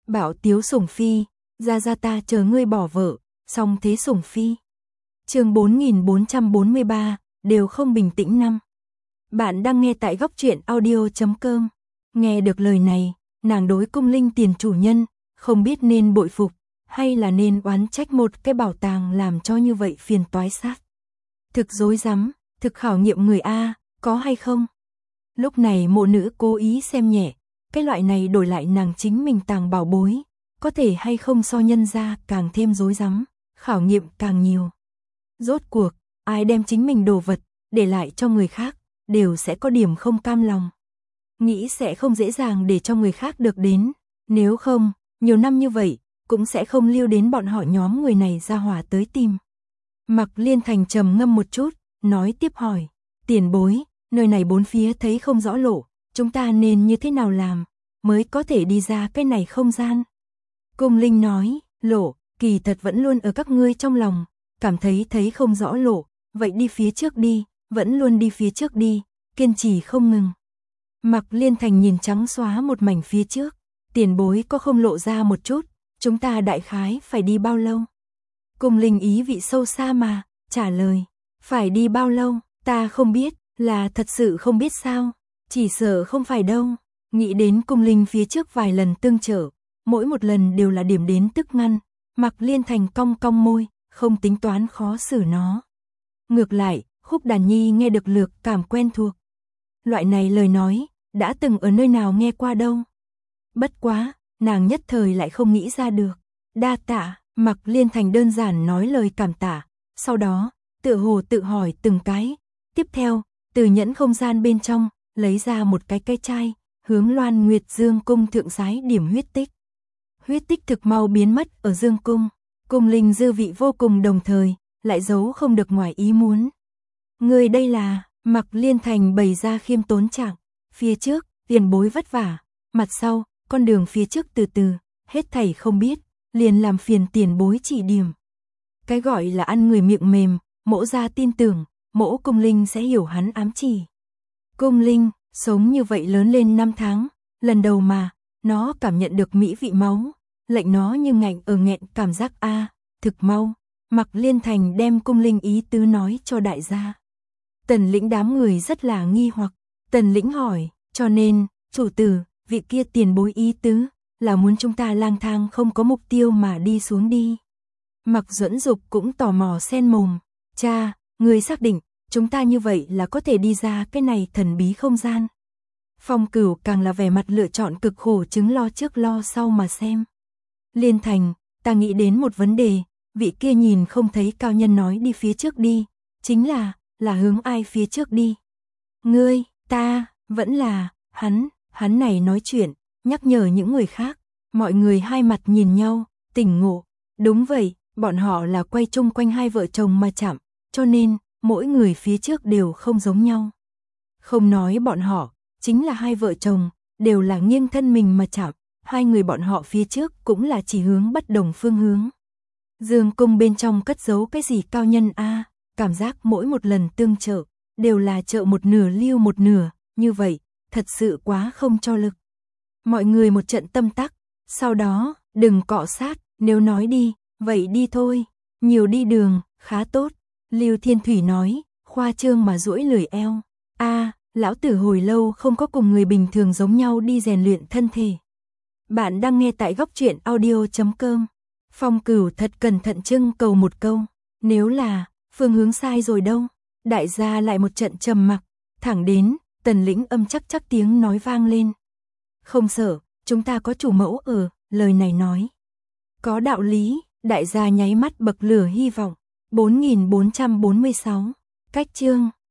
Bảo Tiếu sủng phi, ra ta chờ ngươi bỏ vợ, xong thế sủng phi. Chương 4443, đều không bình tĩnh năm. Bạn đang nghe tại góc truyện audio.com. Nghe được lời này, nàng đối Cung Linh tiền chủ nhân, không biết nên bội phục, hay là nên oán trách một cái bảo tàng làm cho như vậy phiền toái sát. Thực dối rắm, thực khảo nghiệm người A, có hay không? Lúc này mộ nữ cố ý xem nhẹ, cái loại này đổi lại nàng chính mình tàng bảo bối, có thể hay không so nhân ra càng thêm dối rắm, khảo nghiệm càng nhiều. Rốt cuộc, ai đem chính mình đồ vật, để lại cho người khác, đều sẽ có điểm không cam lòng. Nghĩ sẽ không dễ dàng để cho người khác được đến, nếu không, nhiều năm như vậy, cũng sẽ không lưu đến bọn họ nhóm người này ra hỏa tới tìm. Mạc Liên Thành trầm ngâm một chút, nói tiếp hỏi, tiền bối, nơi này bốn phía thấy không rõ lộ, chúng ta nên như thế nào làm, mới có thể đi ra cái này không gian. Cung Linh nói, lộ, kỳ thật vẫn luôn ở các ngươi trong lòng, cảm thấy không rõ lộ, vậy đi phía trước đi, vẫn luôn đi phía trước đi, kiên trì không ngừng. Mạc Liên Thành nhìn trắng xóa một mảnh phía trước, tiền bối có không lộ ra một chút, chúng ta đại khái phải đi bao lâu? Cung Linh ý vị sâu xa mà, trả lời, phải đi bao lâu, ta không biết, là thật sự không biết sao, chỉ sợ không phải đâu. Nghĩ đến Cung Linh phía trước vài lần tương trợ, mỗi một lần đều là điểm đến tức ngăn, Mạc Liên Thành cong cong môi, không tính toán khó xử nó. Ngược lại, Khúc Đàn Nhi nghe được lược cảm quen thuộc. Loại này lời nói, đã từng ở nơi nào nghe qua đâu. Bất quá, nàng nhất thời lại không nghĩ ra được. Đa tạ, Mạc Liên Thành đơn giản nói lời cảm tạ, sau đó, tựa hồ tự hỏi từng cái. Tiếp theo, từ nhẫn không gian bên trong, lấy ra một cái chai, hướng Loan Nguyệt Dương cung thượng sái điểm huyết tích. Huyết tích thực mau biến mất ở Dương cung, Cung Linh dư vị vô cùng đồng thời, lại giấu không được ngoài ý muốn. Người đây là, Mạc Liên Thành bày ra khiêm tốn trạng, phía trước, tiền bối vất vả, mặt sau, con đường phía trước từ từ, hết thảy không biết, liền làm phiền tiền bối chỉ điểm. Cái gọi là ăn người miệng mềm, mỗ ra tin tưởng, mỗ Cung Linh sẽ hiểu hắn ám chỉ. Cung Linh, sống như vậy lớn lên 5 tháng, lần đầu mà, nó cảm nhận được mỹ vị máu, lệnh nó như ngạnh ở nghẹn cảm giác a, thực mau. Mạc Liên Thành đem Cung Linh ý tứ nói cho đại gia. Tần Lĩnh đám người rất là nghi hoặc, Tần Lĩnh hỏi, cho nên, chủ tử, vị kia tiền bối ý tứ, là muốn chúng ta lang thang không có mục tiêu mà đi xuống đi. Mạc Duẫn Dục cũng tò mò xen mồm, cha, người xác định, chúng ta như vậy là có thể đi ra cái này thần bí không gian. Phong Cửu càng là vẻ mặt lựa chọn cực khổ chứng lo trước lo sau mà xem. Liên Thành, ta nghĩ đến một vấn đề, vị kia nhìn không thấy cao nhân nói đi phía trước đi, chính là hướng ai phía trước đi. Ngươi, ta, vẫn là, hắn này nói chuyện, nhắc nhở những người khác, mọi người hai mặt nhìn nhau, tỉnh ngộ. Đúng vậy, bọn họ là quay chung quanh hai vợ chồng mà chạm, cho nên, mỗi người phía trước đều không giống nhau. Không nói bọn họ, chính là hai vợ chồng, đều là nghiêng thân mình mà chạm, hai người bọn họ phía trước cũng là chỉ hướng bất đồng phương hướng. Dương cung bên trong cất giấu cái gì cao nhân a, cảm giác mỗi một lần tương trợ, đều là trợ một nửa lưu một nửa, như vậy, thật sự quá không cho lực. Mọi người một trận tâm tắc, sau đó, đừng cọ sát, nếu nói đi, vậy đi thôi, nhiều đi đường, khá tốt. Lưu Thiên Thủy nói, khoa trương mà duỗi lười eo, lão tử hồi lâu không có cùng người bình thường giống nhau đi rèn luyện thân thể. Bạn đang nghe tại góc truyện audio.com. Phong Cửu thật cẩn thận trưng cầu một câu, nếu là, phương hướng sai rồi đâu. Đại gia lại một trận trầm mặc, thẳng đến, Tần Lĩnh âm chắc tiếng nói vang lên. Không sợ, chúng ta có chủ mẫu ở, lời này nói. Có đạo lý, đại gia nháy mắt bậc lửa hy vọng. 4446, cách chương.